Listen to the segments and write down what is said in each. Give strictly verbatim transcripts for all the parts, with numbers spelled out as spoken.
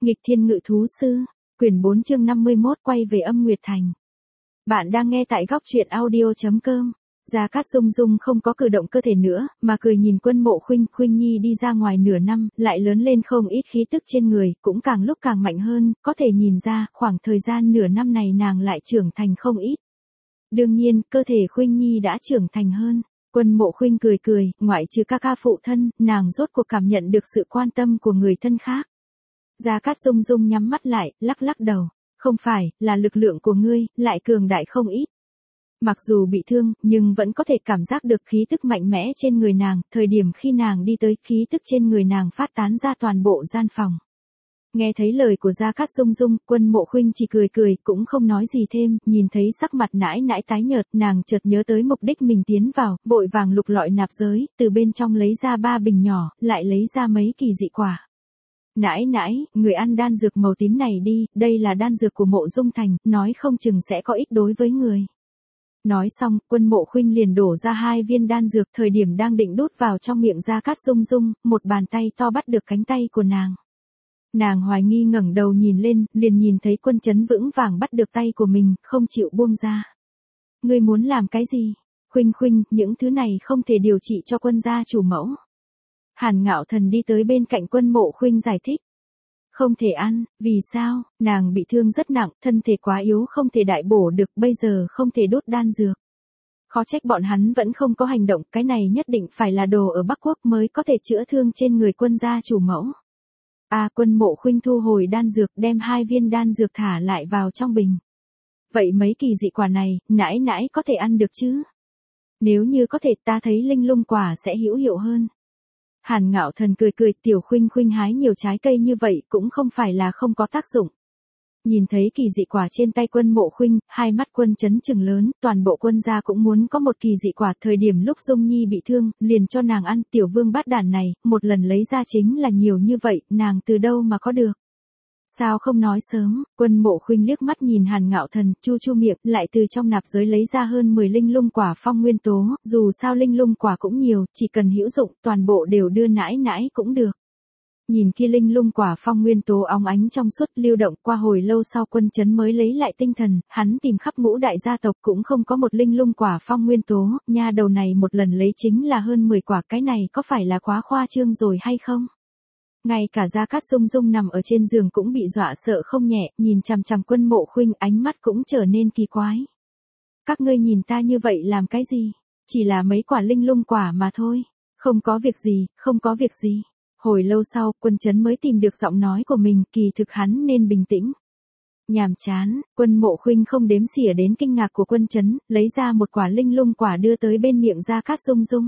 Nghịch thiên ngự thú sư, quyển bốn chương năm mươi mốt quay về âm Nguyệt Thành. Bạn đang nghe tại góc truyện audio.com. Gia Cát Dung Dung không có cử động cơ thể nữa, mà cười nhìn Quân Mộ Khuynh. Khuynh Nhi đi ra ngoài nửa năm, lại lớn lên không ít khí tức trên người, cũng càng lúc càng mạnh hơn, có thể nhìn ra, khoảng thời gian nửa năm này nàng lại trưởng thành không ít. Đương nhiên, cơ thể Khuynh Nhi đã trưởng thành hơn. Quân Mộ Khuynh cười cười, ngoại trừ ca ca phụ thân, nàng rốt cuộc cảm nhận được sự quan tâm của người thân khác. Gia Cát Dung Dung nhắm mắt lại, lắc lắc đầu. Không phải, là lực lượng của ngươi, lại cường đại không ít. Mặc dù bị thương, nhưng vẫn có thể cảm giác được khí tức mạnh mẽ trên người nàng, thời điểm khi nàng đi tới, khí tức trên người nàng phát tán ra toàn bộ gian phòng. Nghe thấy lời của Gia Cát Dung Dung, Quân Mộ Khuynh chỉ cười cười, cũng không nói gì thêm, nhìn thấy sắc mặt nãi nãi tái nhợt, nàng chợt nhớ tới mục đích mình tiến vào, vội vàng lục lọi nạp giới, từ bên trong lấy ra ba bình nhỏ, lại lấy ra mấy kỳ dị quả. Nãi nãi, người ăn đan dược màu tím này đi, đây là đan dược của Mộ Dung Thành, nói không chừng sẽ có ích đối với người. Nói xong, Quân Mộ Khuynh liền đổ ra hai viên đan dược, thời điểm đang định đút vào trong miệng Gia Cát Dung Dung, một bàn tay to bắt được cánh tay của nàng. Nàng hoài nghi ngẩng đầu nhìn lên, liền nhìn thấy Quân Chấn vững vàng bắt được tay của mình, không chịu buông ra. Ngươi muốn làm cái gì? Khuynh Khuynh, những thứ này không thể điều trị cho quân gia chủ mẫu. Hàn Ngạo Thần đi tới bên cạnh Quân Mộ Khuynh giải thích. Không thể ăn, vì sao? Nàng bị thương rất nặng, thân thể quá yếu không thể đại bổ được, bây giờ không thể đốt đan dược. Khó trách bọn hắn vẫn không có hành động, cái này nhất định phải là đồ ở Bắc Quốc mới có thể chữa thương trên người quân gia chủ mẫu. À, Quân Mộ Khuynh thu hồi đan dược, đem hai viên đan dược thả lại vào trong bình. Vậy mấy kỳ dị quả này, nãi nãi có thể ăn được chứ? Nếu như có thể, ta thấy linh lung quả sẽ hữu hiệu hơn. Hàn Ngạo Thần cười cười, tiểu Khuynh Khuynh hái nhiều trái cây như vậy cũng không phải là không có tác dụng. Nhìn thấy kỳ dị quả trên tay Quân Mộ Khuynh, hai mắt Quân Chấn trừng lớn, toàn bộ quân gia cũng muốn có một kỳ dị quả, thời điểm lúc Dung Nhi bị thương, liền cho nàng ăn, tiểu vương bát đản này, một lần lấy ra chính là nhiều như vậy, nàng từ đâu mà có được. Sao không nói sớm? Quân Mộ Khuynh liếc mắt nhìn Hàn Ngạo Thần, chu chu miệng, lại từ trong nạp giới lấy ra hơn mười linh lung quả phong nguyên tố, dù sao linh lung quả cũng nhiều, chỉ cần hữu dụng, toàn bộ đều đưa nãi nãi cũng được. Nhìn kia linh lung quả phong nguyên tố óng ánh trong suốt lưu động, qua hồi lâu sau Quân Chấn mới lấy lại tinh thần, hắn tìm khắp ngũ đại gia tộc cũng không có một linh lung quả phong nguyên tố, nha đầu này một lần lấy chính là hơn mười quả, cái này có phải là quá khoa trương rồi hay không? Ngay cả Gia Cát Dung Dung nằm ở trên giường cũng bị dọa sợ không nhẹ, nhìn chằm chằm Quân Mộ Khuynh, ánh mắt cũng trở nên kỳ quái. Các ngươi nhìn ta như vậy làm cái gì? Chỉ là mấy quả linh lung quả mà thôi. Không có việc gì, không có việc gì. Hồi lâu sau, Quân Chấn mới tìm được giọng nói của mình, kỳ thực hắn nên bình tĩnh. Nhàm chán, Quân Mộ Khuynh không đếm xỉa đến kinh ngạc của Quân Chấn, lấy ra một quả linh lung quả đưa tới bên miệng Gia Cát Dung Dung.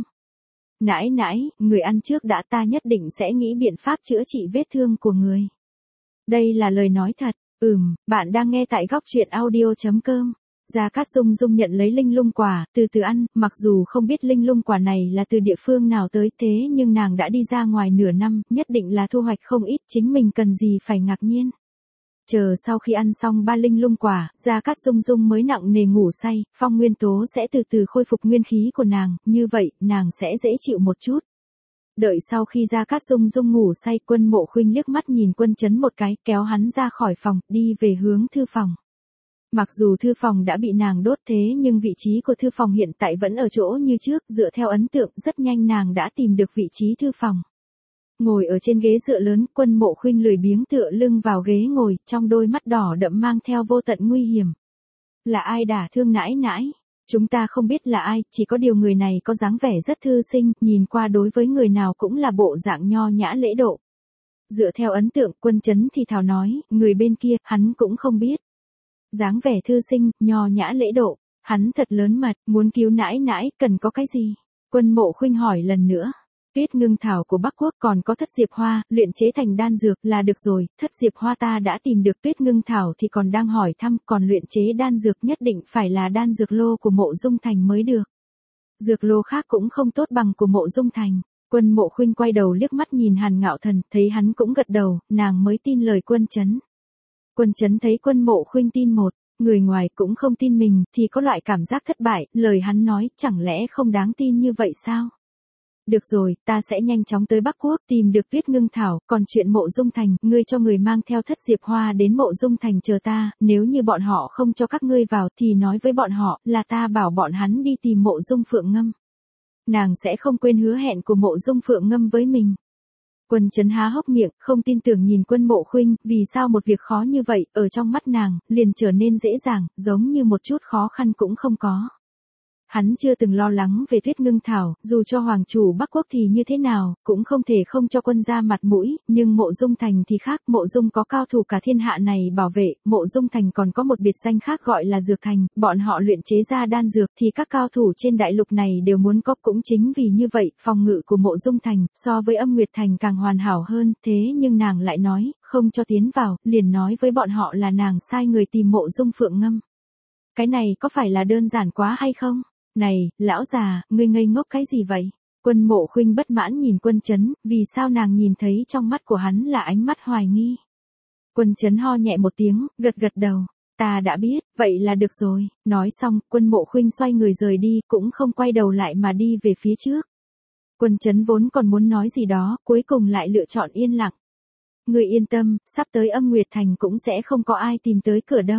Nãi nãi, người ăn trước đã, ta nhất định sẽ nghĩ biện pháp chữa trị vết thương của người. Đây là lời nói thật, ừm, bạn đang nghe tại góc truyện audio.com. Gia Cát Dung Dung nhận lấy linh lung quả, từ từ ăn, mặc dù không biết linh lung quả này là từ địa phương nào tới, thế nhưng nàng đã đi ra ngoài nửa năm, nhất định là thu hoạch không ít, chính mình cần gì phải ngạc nhiên. Chờ sau khi ăn xong ba linh lung quả, Gia Cát Dung Dung mới nặng nề ngủ say, phong nguyên tố sẽ từ từ khôi phục nguyên khí của nàng, như vậy, nàng sẽ dễ chịu một chút. Đợi sau khi Gia Cát Dung Dung ngủ say, Quân Mộ Khuynh liếc mắt nhìn Quân Chấn một cái, kéo hắn ra khỏi phòng, đi về hướng thư phòng. Mặc dù thư phòng đã bị nàng đốt thế nhưng vị trí của thư phòng hiện tại vẫn ở chỗ như trước, dựa theo ấn tượng, rất nhanh nàng đã tìm được vị trí thư phòng. Ngồi ở trên ghế dựa lớn, Quân Mộ Khuynh lười biếng tựa lưng vào ghế ngồi, trong đôi mắt đỏ đậm mang theo vô tận nguy hiểm. Là ai đả thương nãi nãi? Chúng ta không biết là ai, chỉ có điều người này có dáng vẻ rất thư sinh, nhìn qua đối với người nào cũng là bộ dạng nho nhã lễ độ. Dựa theo ấn tượng, Quân Chấn thì thào nói, người bên kia, hắn cũng không biết. Dáng vẻ thư sinh, nho nhã lễ độ, hắn thật lớn mật, muốn cứu nãi nãi, cần có cái gì? Quân Mộ Khuynh hỏi lần nữa. Tuyết ngưng thảo của Bắc Quốc còn có thất diệp hoa, luyện chế thành đan dược là được rồi, thất diệp hoa ta đã tìm được, tuyết ngưng thảo thì còn đang hỏi thăm, còn luyện chế đan dược nhất định phải là đan dược lô của Mộ Dung Thành mới được. Dược lô khác cũng không tốt bằng của Mộ Dung Thành. Quân Mộ Khuynh quay đầu liếc mắt nhìn Hàn Ngạo Thần, thấy hắn cũng gật đầu, nàng mới tin lời Quân Chấn. Quân Chấn thấy Quân Mộ Khuynh tin một, người ngoài cũng không tin mình, thì có loại cảm giác thất bại, lời hắn nói chẳng lẽ không đáng tin như vậy sao? Được rồi, ta sẽ nhanh chóng tới Bắc Quốc tìm được Tuyết Ngưng Thảo, còn chuyện Mộ Dung Thành, ngươi cho người mang theo Thất Diệp Hoa đến Mộ Dung Thành chờ ta, nếu như bọn họ không cho các ngươi vào thì nói với bọn họ là ta bảo bọn hắn đi tìm Mộ Dung Phượng Ngâm. Nàng sẽ không quên hứa hẹn của Mộ Dung Phượng Ngâm với mình. Quân Chấn há hốc miệng, không tin tưởng nhìn Quân Mộ Khuynh, vì sao một việc khó như vậy, ở trong mắt nàng, liền trở nên dễ dàng, giống như một chút khó khăn cũng không có. Hắn chưa từng lo lắng về Tuyết Ngưng Thảo, dù cho hoàng chủ Bắc Quốc thì như thế nào, cũng không thể không cho quân gia mặt mũi, nhưng Mộ Dung Thành thì khác, Mộ Dung có cao thủ cả thiên hạ này bảo vệ, Mộ Dung Thành còn có một biệt danh khác gọi là Dược Thành, bọn họ luyện chế ra đan dược thì các cao thủ trên đại lục này đều muốn có, cũng chính vì như vậy, phòng ngự của Mộ Dung Thành so với Âm Nguyệt Thành càng hoàn hảo hơn, thế nhưng nàng lại nói, không cho tiến vào, liền nói với bọn họ là nàng sai người tìm Mộ Dung Phượng Ngâm. Cái này có phải là đơn giản quá hay không? Này, lão già, ngươi ngây ngốc cái gì vậy? Quân Mộ Khuynh bất mãn nhìn Quân Chấn, vì sao nàng nhìn thấy trong mắt của hắn là ánh mắt hoài nghi. Quân Chấn ho nhẹ một tiếng, gật gật đầu. Ta đã biết, vậy là được rồi. Nói xong, Quân Mộ Khuynh xoay người rời đi, cũng không quay đầu lại mà đi về phía trước. Quân Chấn vốn còn muốn nói gì đó, cuối cùng lại lựa chọn yên lặng. Ngươi yên tâm, sắp tới Âm Nguyệt Thành cũng sẽ không có ai tìm tới cửa đâu.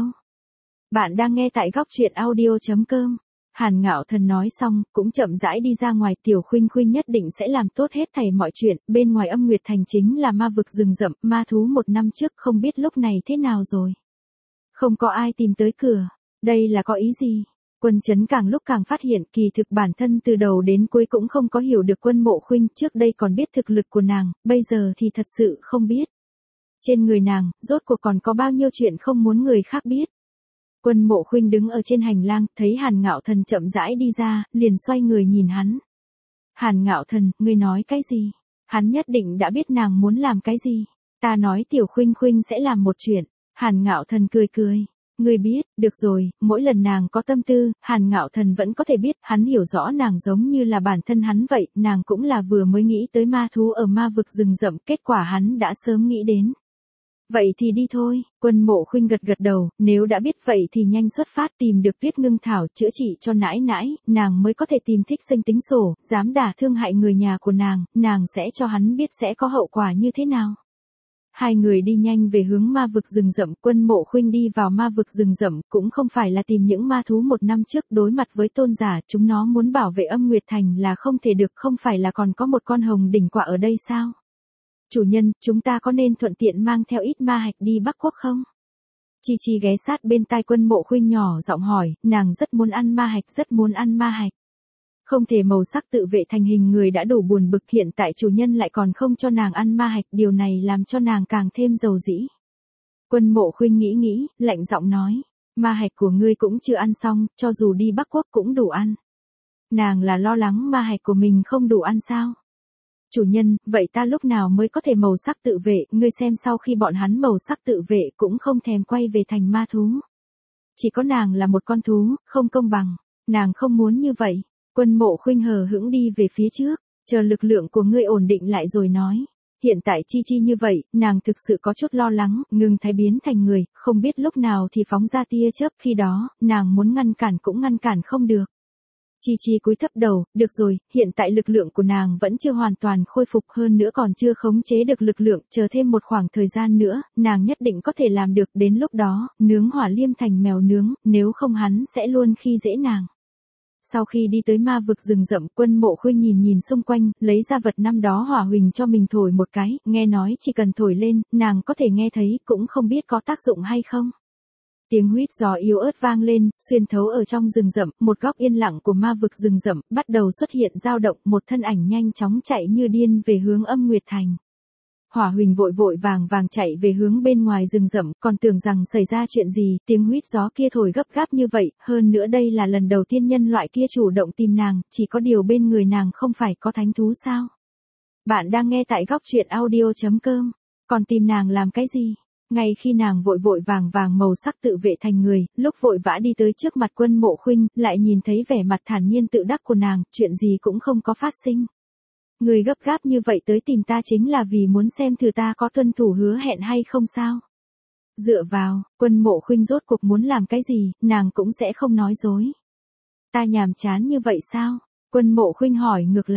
Bạn đang nghe tại góc truyện audio chấm com. Hàn Ngạo Thần nói xong, cũng chậm rãi đi ra ngoài, Tiểu Khuynh Khuynh nhất định sẽ làm tốt hết thảy mọi chuyện, bên ngoài Âm Nguyệt Thành chính là ma vực rừng rậm, ma thú một năm trước không biết lúc này thế nào rồi. Không có ai tìm tới cửa, đây là có ý gì? Quân Chấn càng lúc càng phát hiện, kỳ thực bản thân từ đầu đến cuối cũng không có hiểu được Quân Mộ Khuynh, trước đây còn biết thực lực của nàng, bây giờ thì thật sự không biết. Trên người nàng, rốt cuộc còn có bao nhiêu chuyện không muốn người khác biết. Quân Mộ Khuynh đứng ở trên hành lang, thấy Hàn Ngạo Thần chậm rãi đi ra, liền xoay người nhìn hắn. Hàn Ngạo Thần, ngươi nói cái gì? Hắn nhất định đã biết nàng muốn làm cái gì. Ta nói Tiểu Khuynh Khuynh sẽ làm một chuyện. Hàn Ngạo Thần cười cười. Ngươi biết, được rồi, mỗi lần nàng có tâm tư, Hàn Ngạo Thần vẫn có thể biết, hắn hiểu rõ nàng giống như là bản thân hắn vậy, nàng cũng là vừa mới nghĩ tới ma thú ở ma vực rừng rậm, kết quả hắn đã sớm nghĩ đến. Vậy thì đi thôi, Quân Mộ Khuynh gật gật đầu, nếu đã biết vậy thì nhanh xuất phát tìm được Tuyết Ngưng Thảo chữa trị cho nãi nãi, nàng mới có thể tìm Thích Sinh tính sổ, dám đả thương hại người nhà của nàng, nàng sẽ cho hắn biết sẽ có hậu quả như thế nào. Hai người đi nhanh về hướng ma vực rừng rậm, Quân Mộ Khuynh đi vào ma vực rừng rậm, cũng không phải là tìm những ma thú một năm trước, đối mặt với tôn giả, chúng nó muốn bảo vệ Âm Nguyệt Thành là không thể được, không phải là còn có một con hồng đỉnh quạ ở đây sao? Chủ nhân, chúng ta có nên thuận tiện mang theo ít ma hạch đi Bắc Quốc không? Chi Chi ghé sát bên tai Quân Mộ Khuynh nhỏ giọng hỏi, nàng rất muốn ăn ma hạch, rất muốn ăn ma hạch. Không thể màu sắc tự vệ thành hình người đã đủ buồn bực, hiện tại chủ nhân lại còn không cho nàng ăn ma hạch, điều này làm cho nàng càng thêm dầu dĩ. Quân Mộ Khuynh nghĩ nghĩ, lạnh giọng nói, ma hạch của ngươi cũng chưa ăn xong, cho dù đi Bắc Quốc cũng đủ ăn. Nàng là lo lắng ma hạch của mình không đủ ăn sao? Chủ nhân, vậy ta lúc nào mới có thể màu sắc tự vệ, ngươi xem sau khi bọn hắn màu sắc tự vệ cũng không thèm quay về thành ma thú. Chỉ có nàng là một con thú, không công bằng, nàng không muốn như vậy. Quân Mộ Khuynh hờ hững đi về phía trước, chờ lực lượng của ngươi ổn định lại rồi nói. Hiện tại Chi Chi như vậy, nàng thực sự có chút lo lắng, ngừng thái biến thành người, không biết lúc nào thì phóng ra tia chớp, khi đó, nàng muốn ngăn cản cũng ngăn cản không được. Chi Chi cúi thấp đầu, được rồi, hiện tại lực lượng của nàng vẫn chưa hoàn toàn khôi phục, hơn nữa còn chưa khống chế được lực lượng, chờ thêm một khoảng thời gian nữa, nàng nhất định có thể làm được, đến lúc đó, nướng Hỏa Liêm thành mèo nướng, nếu không hắn sẽ luôn khi dễ nàng. Sau khi đi tới ma vực rừng rậm, Quân Mộ Khuynh nhìn nhìn xung quanh, lấy ra vật năm đó hỏa huỳnh cho mình thổi một cái, nghe nói chỉ cần thổi lên, nàng có thể nghe thấy, cũng không biết có tác dụng hay không. Tiếng huýt gió yếu ớt vang lên, xuyên thấu ở trong rừng rậm, một góc yên lặng của ma vực rừng rậm, bắt đầu xuất hiện dao động, một thân ảnh nhanh chóng chạy như điên về hướng Âm Nguyệt Thành. Hỏa Huỳnh vội vội vàng vàng chạy về hướng bên ngoài rừng rậm, còn tưởng rằng xảy ra chuyện gì, tiếng huýt gió kia thổi gấp gáp như vậy, hơn nữa đây là lần đầu tiên nhân loại kia chủ động tìm nàng, chỉ có điều bên người nàng không phải có thánh thú sao? Bạn đang nghe tại góc truyện audio chấm com, còn tìm nàng làm cái gì? Ngay khi nàng vội vội vàng vàng màu sắc tự vệ thành người, lúc vội vã đi tới trước mặt Quân Mộ Khuynh, lại nhìn thấy vẻ mặt thản nhiên tự đắc của nàng, chuyện gì cũng không có phát sinh. Người gấp gáp như vậy tới tìm ta chính là vì muốn xem thử ta có tuân thủ hứa hẹn hay không sao? Dựa vào, Quân Mộ Khuynh rốt cuộc muốn làm cái gì, nàng cũng sẽ không nói dối. Ta nhàm chán như vậy sao? Quân Mộ Khuynh hỏi ngược lại.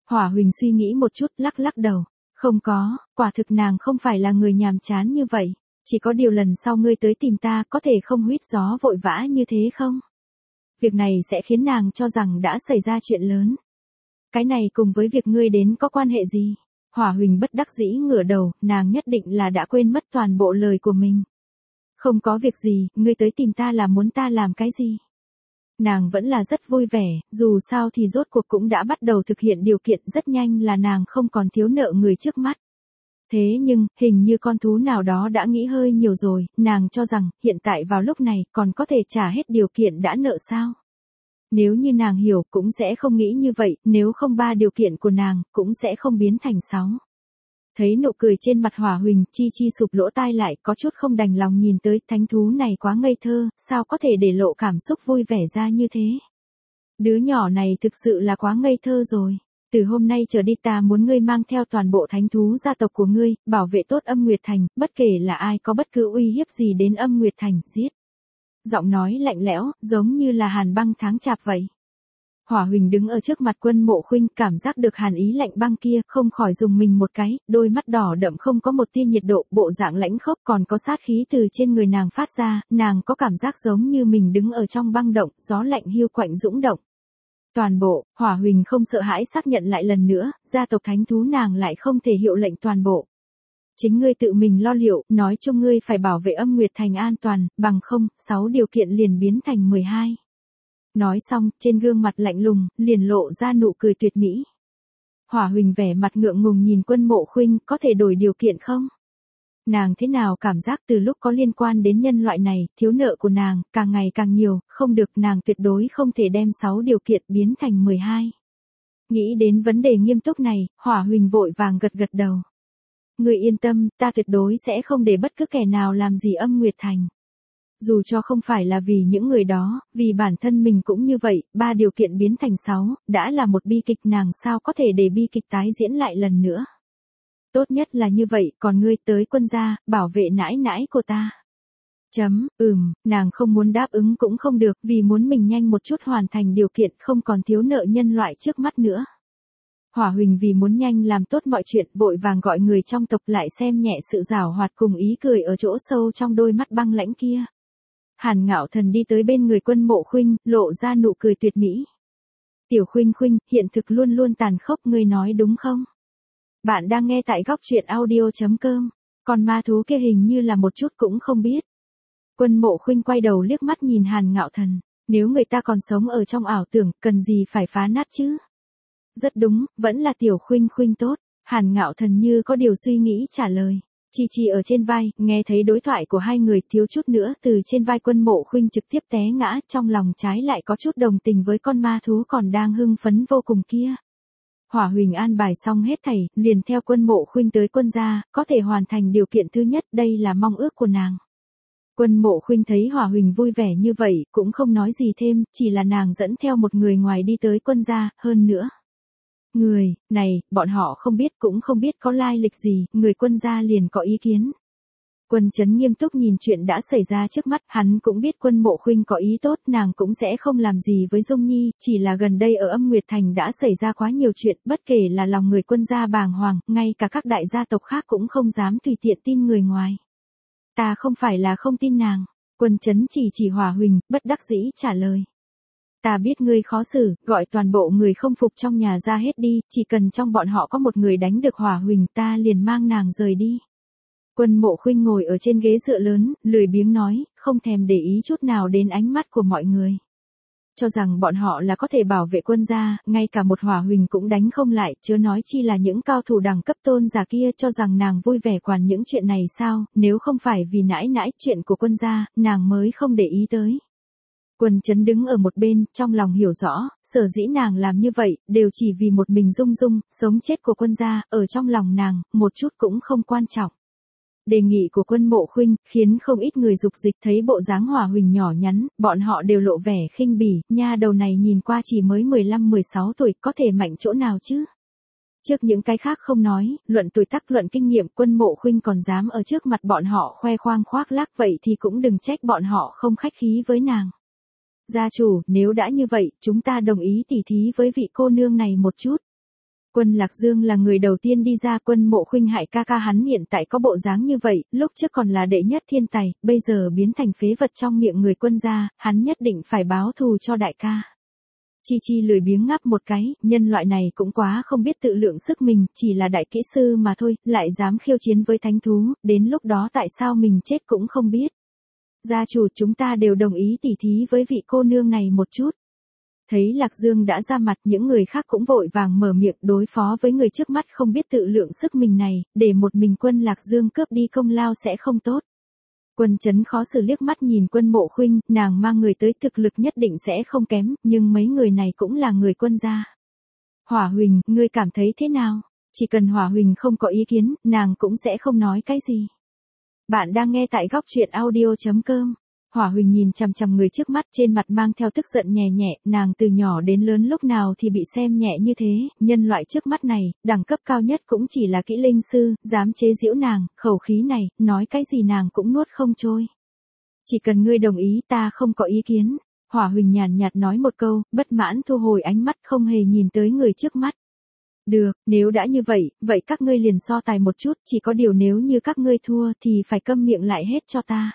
Hỏa Huỳnh suy nghĩ một chút, lắc lắc đầu. Không có, quả thực nàng không phải là người nhàm chán như vậy. Chỉ có điều lần sau ngươi tới tìm ta có thể không huýt gió vội vã như thế không? Việc này sẽ khiến nàng cho rằng đã xảy ra chuyện lớn. Cái này cùng với việc ngươi đến có quan hệ gì? Hỏa Huỳnh bất đắc dĩ ngửa đầu, nàng nhất định là đã quên mất toàn bộ lời của mình. Không có việc gì, ngươi tới tìm ta là muốn ta làm cái gì? Nàng vẫn là rất vui vẻ, dù sao thì rốt cuộc cũng đã bắt đầu thực hiện điều kiện, rất nhanh là nàng không còn thiếu nợ người trước mắt. Thế nhưng, hình như con thú nào đó đã nghĩ hơi nhiều rồi, nàng cho rằng, hiện tại vào lúc này, còn có thể trả hết điều kiện đã nợ sao? Nếu như nàng hiểu, cũng sẽ không nghĩ như vậy, nếu không ba điều kiện của nàng, cũng sẽ không biến thành sáu. Thấy nụ cười trên mặt Hỏa Huỳnh, Chi Chi sụp lỗ tai lại, có chút không đành lòng nhìn tới, thánh thú này quá ngây thơ, sao có thể để lộ cảm xúc vui vẻ ra như thế? Đứa nhỏ này thực sự là quá ngây thơ rồi. Từ hôm nay trở đi ta muốn ngươi mang theo toàn bộ thánh thú gia tộc của ngươi, bảo vệ tốt Âm Nguyệt Thành, bất kể là ai có bất cứ uy hiếp gì đến Âm Nguyệt Thành, giết. Giọng nói lạnh lẽo, giống như là hàn băng tháng chạp vậy. Hỏa Huỳnh đứng ở trước mặt Quân Mộ Khuynh, cảm giác được hàn ý lạnh băng kia, không khỏi dùng mình một cái, đôi mắt đỏ đậm không có một tia nhiệt độ, bộ dạng lãnh khốc còn có sát khí từ trên người nàng phát ra, nàng có cảm giác giống như mình đứng ở trong băng động, gió lạnh hiu quạnh dũng động. Toàn bộ, Hỏa Huỳnh không sợ hãi xác nhận lại lần nữa, gia tộc thánh thú nàng lại không thể hiệu lệnh toàn bộ. Chính ngươi tự mình lo liệu, nói chung ngươi phải bảo vệ Âm Nguyệt Thành an toàn, bằng không, sáu điều kiện liền biến thành mười hai. Nói xong, trên gương mặt lạnh lùng, liền lộ ra nụ cười tuyệt mỹ. Hỏa Huỳnh vẻ mặt ngượng ngùng nhìn Quân Mộ Khuynh, có thể đổi điều kiện không? Nàng thế nào cảm giác từ lúc có liên quan đến nhân loại này, thiếu nợ của nàng, càng ngày càng nhiều, không được, nàng tuyệt đối không thể đem sáu điều kiện biến thành mười hai. Nghĩ đến vấn đề nghiêm túc này, Hỏa Huỳnh vội vàng gật gật đầu. Ngươi yên tâm, ta tuyệt đối sẽ không để bất cứ kẻ nào làm gì Âm Nguyệt Thành. Dù cho không phải là vì những người đó, vì bản thân mình cũng như vậy, ba điều kiện biến thành sáu, đã là một bi kịch, nàng sao có thể để bi kịch tái diễn lại lần nữa. Tốt nhất là như vậy, còn ngươi tới Quân gia, bảo vệ nãi nãi của ta. Chấm, ừm, nàng không muốn đáp ứng cũng không được, vì muốn mình nhanh một chút hoàn thành điều kiện, không còn thiếu nợ nhân loại trước mắt nữa. Hỏa Huỳnh vì muốn nhanh làm tốt mọi chuyện, vội vàng gọi người trong tộc lại xem nhẹ sự giảo hoạt cùng ý cười ở chỗ sâu trong đôi mắt băng lãnh kia. Hàn Ngạo Thần đi tới bên người Quân Mộ Khuynh, lộ ra nụ cười tuyệt mỹ. Tiểu Khuynh Khuynh, hiện thực luôn luôn tàn khốc, ngươi nói đúng không? Bạn đang nghe tại góc truyện audio chấm com, còn ma thú kia hình như là một chút cũng không biết. Quân Mộ Khuynh quay đầu liếc mắt nhìn Hàn Ngạo Thần, nếu người ta còn sống ở trong ảo tưởng, cần gì phải phá nát chứ? Rất đúng, vẫn là Tiểu Khuynh Khuynh tốt, Hàn Ngạo Thần như có điều suy nghĩ trả lời. Chi Chi ở trên vai, nghe thấy đối thoại của hai người, thiếu chút nữa từ trên vai Quân Mộ Khuynh trực tiếp té ngã, trong lòng trái lại có chút đồng tình với con ma thú còn đang hưng phấn vô cùng kia. Hỏa Huỳnh an bài xong hết thảy, liền theo Quân Mộ Khuynh tới Quân gia, có thể hoàn thành điều kiện thứ nhất, đây là mong ước của nàng. Quân Mộ Khuynh thấy Hỏa Huỳnh vui vẻ như vậy, cũng không nói gì thêm, chỉ là nàng dẫn theo một người ngoài đi tới Quân gia, hơn nữa. Người, này, bọn họ không biết cũng không biết có lai lịch gì, người Quân gia liền có ý kiến. Quân Chấn nghiêm túc nhìn chuyện đã xảy ra trước mắt, hắn cũng biết Quân Mộ Khuynh có ý tốt, nàng cũng sẽ không làm gì với Dung Nhi, chỉ là gần đây ở Âm Nguyệt Thành đã xảy ra quá nhiều chuyện, bất kể là lòng người Quân gia bàng hoàng, ngay cả các đại gia tộc khác cũng không dám tùy tiện tin người ngoài. Ta không phải là không tin nàng, Quân Chấn chỉ chỉ Hỏa Huỳnh, bất đắc dĩ trả lời. Ta biết ngươi khó xử, gọi toàn bộ người không phục trong nhà ra hết đi, chỉ cần trong bọn họ có một người đánh được Hỏa Huỳnh ta liền mang nàng rời đi. Quân Mộ Khuynh ngồi ở trên ghế dựa lớn, lười biếng nói, không thèm để ý chút nào đến ánh mắt của mọi người. Cho rằng bọn họ là có thể bảo vệ Quân gia, ngay cả một Hỏa Huỳnh cũng đánh không lại, chớ nói chi là những cao thủ đẳng cấp tôn giả kia, cho rằng nàng vui vẻ quản những chuyện này sao, nếu không phải vì nãi nãi chuyện của Quân gia, nàng mới không để ý tới. Quân Chấn đứng ở một bên, trong lòng hiểu rõ, sở dĩ nàng làm như vậy, đều chỉ vì một mình Dung Dung, sống chết của Quân gia, ở trong lòng nàng, một chút cũng không quan trọng. Đề nghị của Quân Mộ Khuynh, khiến không ít người dục dịch, thấy bộ dáng Hỏa Huỳnh nhỏ nhắn, bọn họ đều lộ vẻ khinh bỉ, nha đầu này nhìn qua chỉ mới mười lăm mười sáu tuổi, có thể mạnh chỗ nào chứ? Trước những cái khác không nói, luận tuổi tác luận kinh nghiệm, Quân Mộ Khuynh còn dám ở trước mặt bọn họ khoe khoang khoác lác, vậy thì cũng đừng trách bọn họ không khách khí với nàng. Gia chủ, nếu đã như vậy, chúng ta đồng ý tỉ thí với vị cô nương này một chút. Quân Lạc Dương là người đầu tiên đi ra. Quân Mộ Khuynh hại ca ca hắn hiện tại có bộ dáng như vậy, lúc trước còn là đệ nhất thiên tài, bây giờ biến thành phế vật trong miệng người Quân gia, hắn nhất định phải báo thù cho đại ca. Chi Chi lười biếng ngáp một cái, nhân loại này cũng quá không biết tự lượng sức mình, chỉ là đại kỹ sư mà thôi, lại dám khiêu chiến với thánh thú, đến lúc đó tại sao mình chết cũng không biết. Gia chủ, chúng ta đều đồng ý tỉ thí với vị cô nương này một chút. Thấy Lạc Dương đã ra mặt, những người khác cũng vội vàng mở miệng đối phó với người trước mắt không biết tự lượng sức mình này, để một mình Quân Lạc Dương cướp đi công lao sẽ không tốt. Quân Chấn khó xử liếc mắt nhìn Quân Mộ Khuynh, nàng mang người tới thực lực nhất định sẽ không kém, nhưng mấy người này cũng là người Quân gia. Hỏa Huỳnh, ngươi cảm thấy thế nào? Chỉ cần Hỏa Huỳnh không có ý kiến, nàng cũng sẽ không nói cái gì. Bạn đang nghe tại góc truyện audio chấm com. Hỏa Huỳnh nhìn chằm chằm người trước mắt, trên mặt mang theo tức giận nhẹ nhẹ, nàng từ nhỏ đến lớn lúc nào thì bị xem nhẹ như thế, nhân loại trước mắt này, đẳng cấp cao nhất cũng chỉ là kỹ linh sư, dám chế giễu nàng, khẩu khí này, nói cái gì nàng cũng nuốt không trôi. Chỉ cần ngươi đồng ý ta không có ý kiến. Hỏa Huỳnh nhàn nhạt nói một câu, bất mãn thu hồi ánh mắt không hề nhìn tới người trước mắt. Được, nếu đã như vậy, vậy các ngươi liền so tài một chút, chỉ có điều nếu như các ngươi thua thì phải câm miệng lại hết cho ta.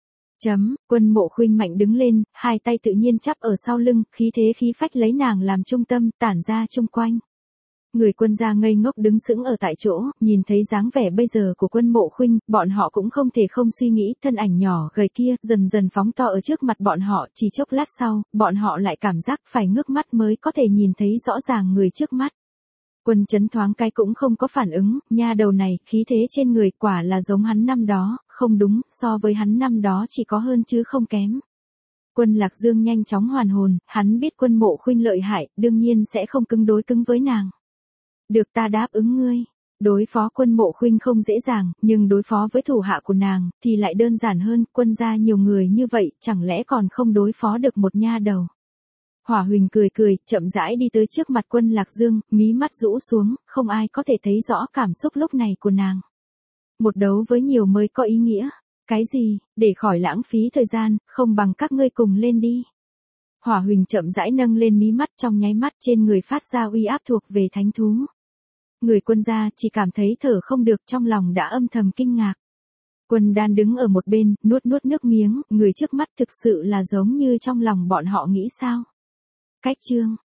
Chấm, Quân Mộ Khuynh mạnh đứng lên, hai tay tự nhiên chắp ở sau lưng, khí thế khí phách lấy nàng làm trung tâm, tản ra chung quanh. Người Quân gia ngây ngốc đứng sững ở tại chỗ, nhìn thấy dáng vẻ bây giờ của Quân Mộ Khuynh, bọn họ cũng không thể không suy nghĩ, thân ảnh nhỏ gầy kia, dần dần phóng to ở trước mặt bọn họ, chỉ chốc lát sau, bọn họ lại cảm giác phải ngước mắt mới có thể nhìn thấy rõ ràng người trước mắt. Quân Chấn thoáng cái cũng không có phản ứng, nha đầu này, khí thế trên người quả là giống hắn năm đó, không đúng, so với hắn năm đó chỉ có hơn chứ không kém. Quân Lạc Dương nhanh chóng hoàn hồn, hắn biết Quân Mộ Khuynh lợi hại, đương nhiên sẽ không cứng đối cứng với nàng. Được, ta đáp ứng ngươi. Đối phó Quân Mộ Khuynh không dễ dàng, nhưng đối phó với thủ hạ của nàng, thì lại đơn giản hơn, Quân gia nhiều người như vậy, chẳng lẽ còn không đối phó được một nha đầu. Hỏa Huỳnh cười cười, chậm rãi đi tới trước mặt Quân Lạc Dương, mí mắt rũ xuống, không ai có thể thấy rõ cảm xúc lúc này của nàng. Một đấu với nhiều mới có ý nghĩa. Cái gì, để khỏi lãng phí thời gian, không bằng các ngươi cùng lên đi. Hỏa Huỳnh chậm rãi nâng lên mí mắt, trong nháy mắt trên người phát ra uy áp thuộc về thánh thú. Người Quân gia chỉ cảm thấy thở không được, trong lòng đã âm thầm kinh ngạc. Quân Đan đứng ở một bên, nuốt nuốt nước miếng, người trước mắt thực sự là giống như trong lòng bọn họ nghĩ sao. Cách chương